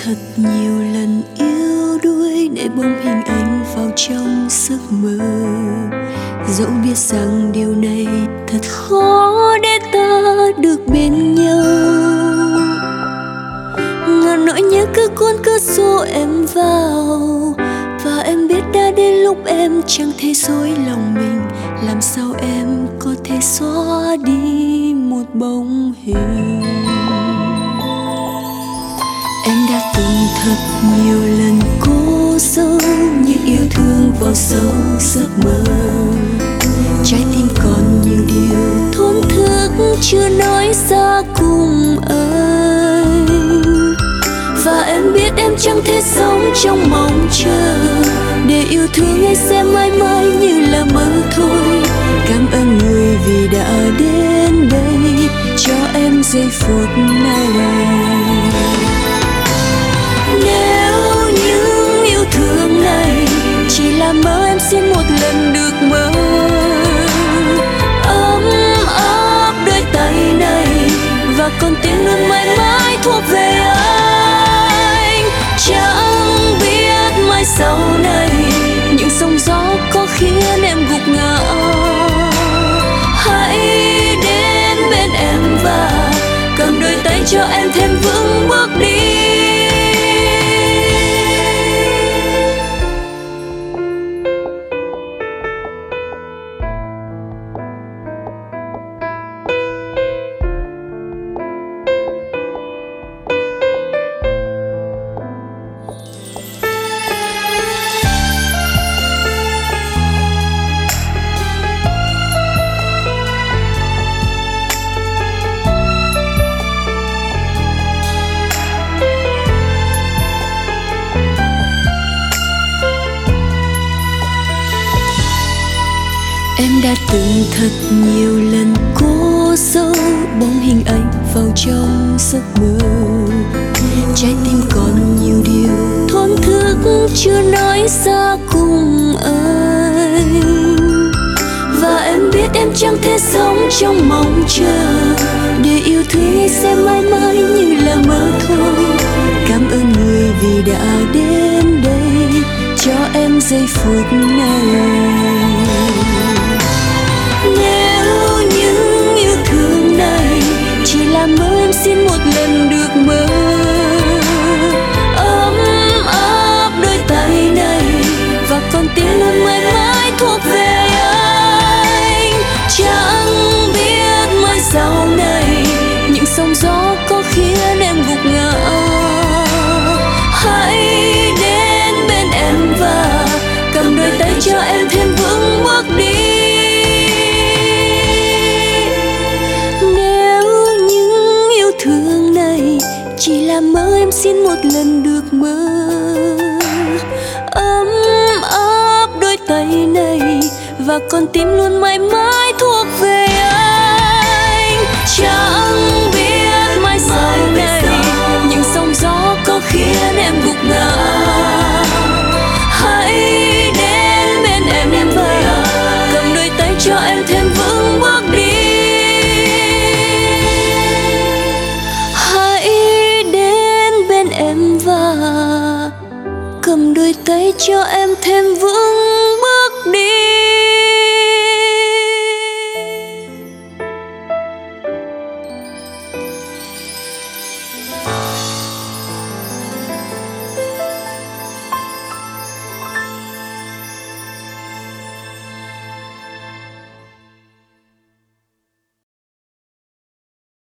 thật nhiều lần yếu đuối để bóng hình ảnh vào trong giấc mơ, dẫu biết rằng điều này thật khó để ta được bên nhau. Ngàn nỗi nhớ cứ cuốn cứ xô em vào, và em biết đã đến lúc em chẳng thể dối lòng mình. Làm sao em có thể xóa đi một bóng hình? Em đã từng thật nhiều lần cố giấu những yêu thương vào sâu giấc mơ. Trái tim còn nhiều điều thổn thức chưa nói ra cùng anh, và em biết em chẳng thể sống trong mong chờ, để yêu thương hay sẽ mãi mãi như là mơ thôi. Cảm ơn người vì đã đến đây cho em giây phút này. Nếu những yêu thương này chỉ là mơ, em xin một lần được mơ. Ấm áp đôi tay này và con tim luôn mãi mãi thuộc về anh. Chẳng biết mai sau này những sóng gió có khiến em gục ngã. Hãy đến bên em và cầm đôi tay cho em thêm vững bước đi. Em đã từng thật nhiều lần cố giấu bóng hình ảnh vào trong giấc mơ. Trái tim còn nhiều điều thổn thức chưa nói ra cùng anh, và em biết em chẳng thể sống trong mong chờ, để yêu thương hay sẽ mãi mãi như là mơ thôi. Cảm ơn người vì đã đến đây cho em giây phút này. Nếu những yêu thương này chỉ là mơ, em xin một lần được mơ. Ấm áp đôi tay này và con tim luôn mãi mãi thuộc về anh. Chẳng biết mai sau này những sóng gió có khiến em gục ngã. Hãy đến bên em và cầm đôi tay cho em thêm vững bước đi. Chỉ là mơ, em xin một lần được mơ. Ấm áp đôi tay này và con tim luôn mãi mãi thuộc về anh. Chẳng biết mai sau này những sóng gió có khiến em gục ngã. Hãy đến bên em và cầm đôi tay cho em thêm vững bước đi. Em và cầm đôi tay cho em thêm vững